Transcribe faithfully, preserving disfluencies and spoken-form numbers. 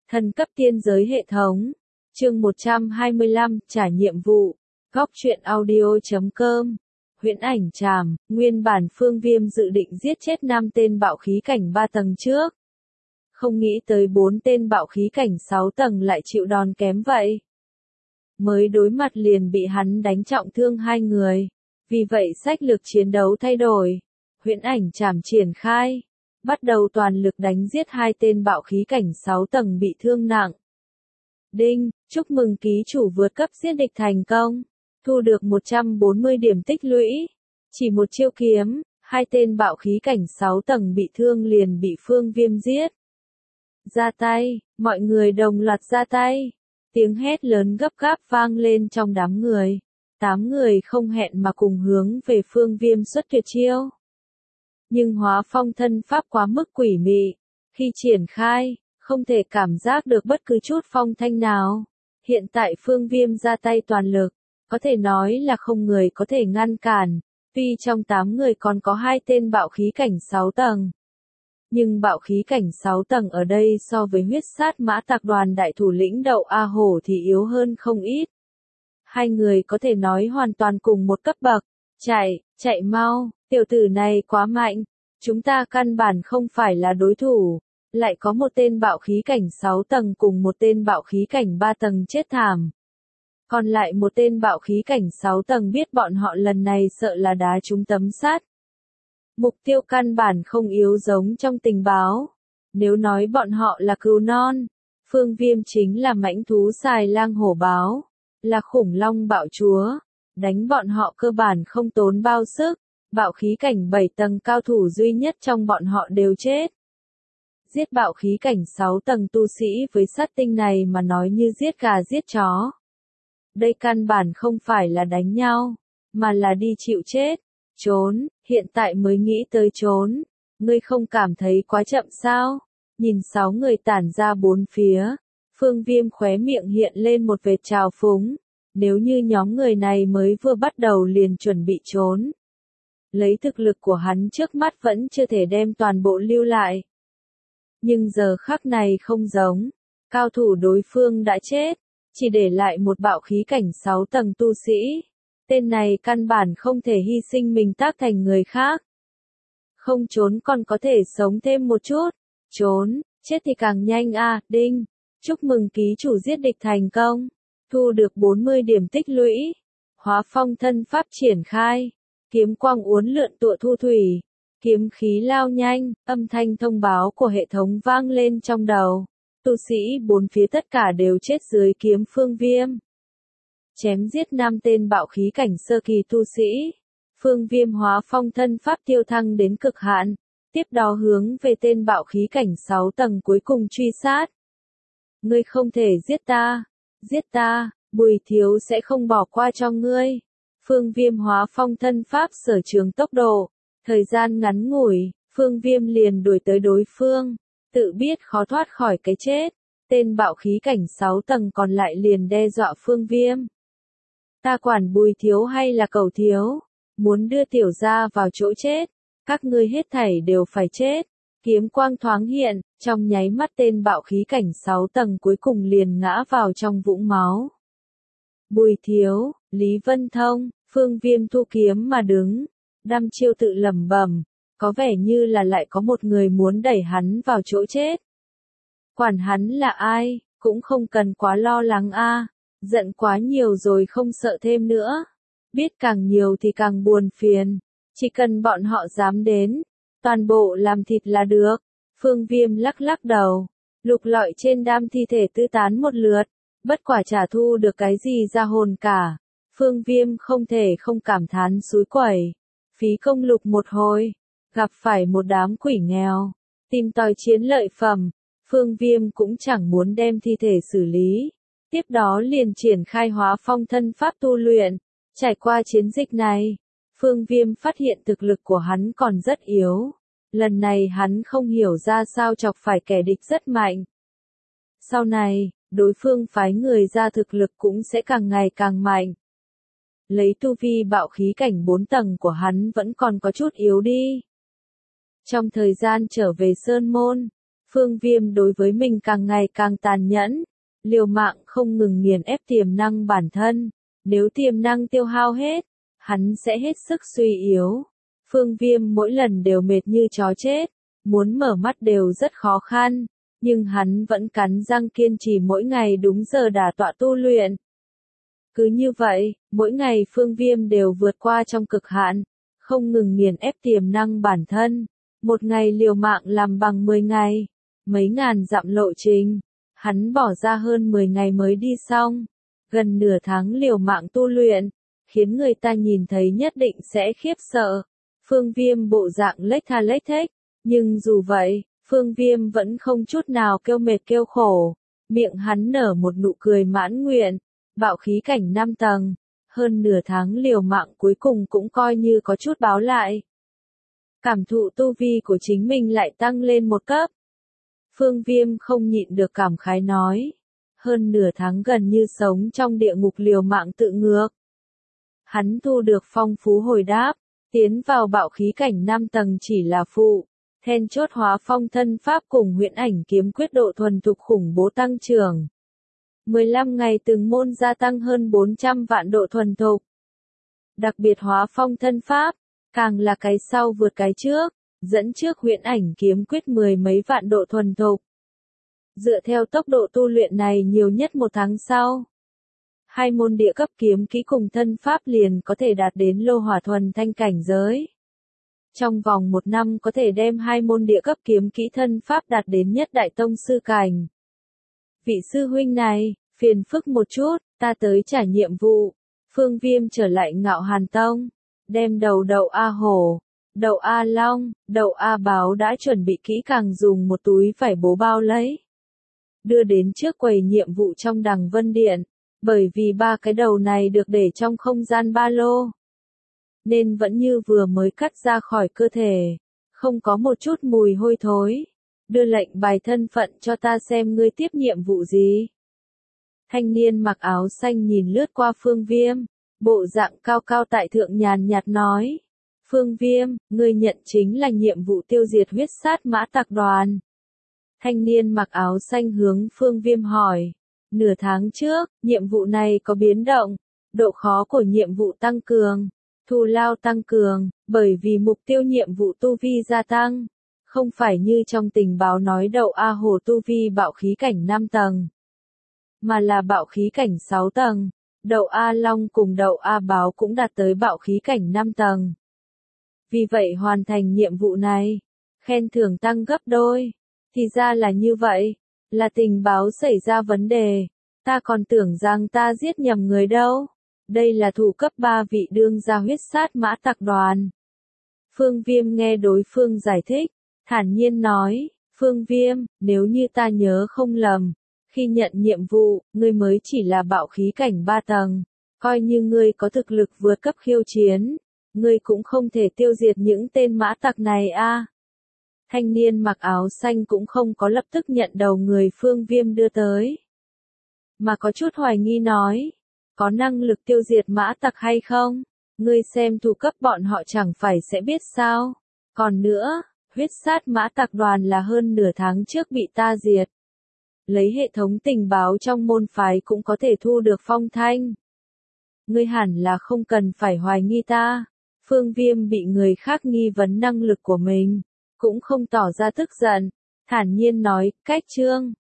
Thần cấp tiên giới hệ thống. Chương một trăm hai mươi lăm, trả nhiệm vụ. Góc truyện audio chấm com. Huyễn ảnh tràm, nguyên bản Phương Viêm dự định giết chết năm tên bạo khí cảnh ba tầng trước. Không nghĩ tới bốn tên bạo khí cảnh sáu tầng lại chịu đòn kém vậy. Mới đối mặt liền bị hắn đánh trọng thương hai người. Vì vậy sách lược chiến đấu thay đổi. Huyễn ảnh trảm triển khai. Bắt đầu toàn lực đánh giết hai tên bạo khí cảnh sáu tầng bị thương nặng. Đinh, chúc mừng ký chủ vượt cấp giết địch thành công. Thu được một trăm bốn mươi điểm tích lũy. Chỉ một chiêu kiếm, hai tên bạo khí cảnh sáu tầng bị thương liền bị Phương Viêm giết. Ra tay, mọi người đồng loạt ra tay. Tiếng hét lớn gấp gáp vang lên trong đám người. Tám người không hẹn mà cùng hướng về Phương Viêm xuất tuyệt chiêu. Nhưng hóa phong thân pháp quá mức quỷ mị. Khi triển khai, không thể cảm giác được bất cứ chút phong thanh nào. Hiện tại Phương Viêm ra tay toàn lực, có thể nói là không người có thể ngăn cản. Tuy trong tám người còn có hai tên bạo khí cảnh sáu tầng. Nhưng bạo khí cảnh sáu tầng ở đây so với huyết sát mã tạc đoàn đại thủ lĩnh Đậu A Hổ thì yếu hơn không ít. Hai người có thể nói hoàn toàn cùng một cấp bậc. Chạy, chạy mau, tiểu tử này quá mạnh. Chúng ta căn bản không phải là đối thủ. Lại có một tên bạo khí cảnh sáu tầng cùng một tên bạo khí cảnh ba tầng chết thảm. Còn lại một tên bạo khí cảnh sáu tầng biết bọn họ lần này sợ là đá trúng tấm sắt. Mục tiêu căn bản không yếu giống trong tình báo. Nếu nói bọn họ là cừu non, Phương Viêm chính là mãnh thú xài lang hổ báo, là khủng long bạo chúa. Đánh bọn họ cơ bản không tốn bao sức, bạo khí cảnh bảy tầng cao thủ duy nhất trong bọn họ đều chết. Giết bạo khí cảnh sáu tầng tu sĩ với sát tinh này mà nói như giết gà giết chó. Đây căn bản không phải là đánh nhau, mà là đi chịu chết. Trốn, hiện tại mới nghĩ tới trốn. Ngươi không cảm thấy quá chậm sao? Nhìn sáu người tản ra bốn phía. Phương Viêm khóe miệng hiện lên một vệt trào phúng. Nếu như nhóm người này mới vừa bắt đầu liền chuẩn bị trốn. Lấy thực lực của hắn trước mắt vẫn chưa thể đem toàn bộ lưu lại. Nhưng giờ khắc này không giống. Cao thủ đối phương đã chết. Chỉ để lại một bạo khí cảnh sáu tầng tu sĩ. Tên này căn bản không thể hy sinh mình tác thành người khác. Không trốn còn có thể sống thêm một chút. Trốn, chết thì càng nhanh a. À, đinh. Chúc mừng ký chủ giết địch thành công. Thu được bốn mươi điểm tích lũy. Hóa phong thân pháp triển khai. Kiếm quang uốn lượn tựa thu thủy. Kiếm khí lao nhanh, âm thanh thông báo của hệ thống vang lên trong đầu. Tu sĩ bốn phía tất cả đều chết dưới kiếm Phương Viêm. Chém giết năm tên bạo khí cảnh sơ kỳ tu sĩ. Phương Viêm hóa phong thân pháp tiêu thăng đến cực hạn. Tiếp đó hướng về tên bạo khí cảnh sáu tầng cuối cùng truy sát. Ngươi không thể giết ta. Giết ta, Bùi Thiếu sẽ không bỏ qua cho ngươi. Phương Viêm hóa phong thân pháp sở trường tốc độ. Thời gian ngắn ngủi, Phương Viêm liền đuổi tới đối phương. Tự biết khó thoát khỏi cái chết. Tên bạo khí cảnh sáu tầng còn lại liền đe dọa Phương Viêm. Ta quản Bùi Thiếu hay là Cẩu Thiếu? Muốn đưa tiểu gia vào chỗ chết. Các ngươi hết thảy đều phải chết. Kiếm quang thoáng hiện, trong nháy mắt tên bạo khí cảnh sáu tầng cuối cùng liền ngã vào trong vũng máu. Bùi Thiếu, Lý Vân Thông, Phương Viêm thu kiếm mà đứng. Đăm chiêu tự lẩm bẩm, có vẻ như là lại có một người muốn đẩy hắn vào chỗ chết. Quản hắn là ai, cũng không cần quá lo lắng a. À. Giận quá nhiều rồi không sợ thêm nữa. Biết càng nhiều thì càng buồn phiền. Chỉ cần bọn họ dám đến, toàn bộ làm thịt là được. Phương Viêm lắc lắc đầu. Lục lọi trên đám thi thể tư tán một lượt. Bất quả trả thu được cái gì ra hồn cả. Phương Viêm không thể không cảm thán xúi quẩy. Phí công lục một hồi. Gặp phải một đám quỷ nghèo. Tìm tòi chiến lợi phẩm. Phương Viêm cũng chẳng muốn đem thi thể xử lý. Tiếp đó liền triển khai hóa phong thân pháp tu luyện. Trải qua chiến dịch này, Phương Viêm phát hiện thực lực của hắn còn rất yếu. Lần này hắn không hiểu ra sao chọc phải kẻ địch rất mạnh. Sau này, đối phương phái người ra thực lực cũng sẽ càng ngày càng mạnh. Lấy tu vi bạo khí cảnh bốn tầng của hắn vẫn còn có chút yếu đi. Trong thời gian trở về Sơn Môn, Phương Viêm đối với mình càng ngày càng tàn nhẫn, liều mạng không ngừng nghiền ép tiềm năng bản thân, nếu tiềm năng tiêu hao hết, hắn sẽ hết sức suy yếu. Phương Viêm mỗi lần đều mệt như chó chết, muốn mở mắt đều rất khó khăn, nhưng hắn vẫn cắn răng kiên trì mỗi ngày đúng giờ đả tọa tu luyện. Cứ như vậy, mỗi ngày Phương Viêm đều vượt qua trong cực hạn, không ngừng nghiền ép tiềm năng bản thân, một ngày liều mạng làm bằng mười ngày, mấy ngàn dặm lộ trình, hắn bỏ ra hơn mười ngày mới đi xong, gần nửa tháng liều mạng tu luyện, khiến người ta nhìn thấy nhất định sẽ khiếp sợ. Phương Viêm bộ dạng lếch tha lếch thếch, nhưng dù vậy, Phương Viêm vẫn không chút nào kêu mệt kêu khổ, miệng hắn nở một nụ cười mãn nguyện, bạo khí cảnh năm tầng, hơn nửa tháng liều mạng cuối cùng cũng coi như có chút báo lại. Cảm thụ tu vi của chính mình lại tăng lên một cấp. Phương Viêm không nhịn được cảm khái nói, hơn nửa tháng gần như sống trong địa ngục liều mạng tự ngược. Hắn thu được phong phú hồi đáp, tiến vào bạo khí cảnh năm tầng chỉ là phụ, then chốt hóa phong thân pháp cùng huyễn ảnh kiếm quyết độ thuần thục khủng bố tăng trưởng. mười lăm ngày từng môn gia tăng hơn bốn trăm vạn độ thuần thục. Đặc biệt hóa phong thân pháp, càng là cái sau vượt cái trước, dẫn trước huyễn ảnh kiếm quyết mười mấy vạn độ thuần thục. Dựa theo tốc độ tu luyện này nhiều nhất một tháng sau, hai môn địa cấp kiếm kỹ cùng thân pháp liền có thể đạt đến lô hỏa thuần thanh cảnh giới. Trong vòng một năm có thể đem hai môn địa cấp kiếm kỹ thân pháp đạt đến nhất đại tông sư cảnh. Vị sư huynh này, phiền phức một chút, ta tới trả nhiệm vụ. Phương Viêm trở lại Ngạo Hàn Tông, đem đầu đậu A Hổ, đậu A Long, đậu A Báo đã chuẩn bị kỹ càng dùng một túi vải bố bao lấy. Đưa đến trước quầy nhiệm vụ trong Đằng Vân Điện, bởi vì ba cái đầu này được để trong không gian ba lô, nên vẫn như vừa mới cắt ra khỏi cơ thể, không có một chút mùi hôi thối. Đưa lệnh bài thân phận cho ta xem ngươi tiếp nhiệm vụ gì. Thanh niên mặc áo xanh nhìn lướt qua Phương Viêm, bộ dạng cao cao tại thượng nhàn nhạt nói. Phương Viêm, ngươi nhận chính là nhiệm vụ tiêu diệt huyết sát mã tặc đoàn. Thanh niên mặc áo xanh hướng Phương Viêm hỏi. Nửa tháng trước, nhiệm vụ này có biến động, độ khó của nhiệm vụ tăng cường, thù lao tăng cường, bởi vì mục tiêu nhiệm vụ tu vi gia tăng. Không phải như trong tình báo nói đậu A Hồ tu vi bạo khí cảnh năm tầng, mà là bạo khí cảnh sáu tầng, đậu A Long cùng đậu A Báo cũng đạt tới bạo khí cảnh năm tầng. Vì vậy hoàn thành nhiệm vụ này, khen thưởng tăng gấp đôi. Thì ra là như vậy, là tình báo xảy ra vấn đề, ta còn tưởng rằng ta giết nhầm người đâu. Đây là thủ cấp ba vị đương gia huyết sát mã tặc đoàn. Phương Viêm nghe đối phương giải thích, thản nhiên nói, Phương Viêm, nếu như ta nhớ không lầm, khi nhận nhiệm vụ, ngươi mới chỉ là bạo khí cảnh ba tầng, coi như ngươi có thực lực vượt cấp khiêu chiến, ngươi cũng không thể tiêu diệt những tên mã tặc này a. À. Thanh niên mặc áo xanh cũng không có lập tức nhận đầu người Phương Viêm đưa tới, mà có chút hoài nghi nói, có năng lực tiêu diệt mã tặc hay không? Ngươi xem thủ cấp bọn họ chẳng phải sẽ biết sao? Còn nữa, huyết sát mã tặc đoàn là hơn nửa tháng trước bị ta diệt. Lấy hệ thống tình báo trong môn phái cũng có thể thu được phong thanh. Ngươi hẳn là không cần phải hoài nghi ta. Phương Viêm bị người khác nghi vấn năng lực của mình, cũng không tỏ ra tức giận, thản nhiên nói, cách chương.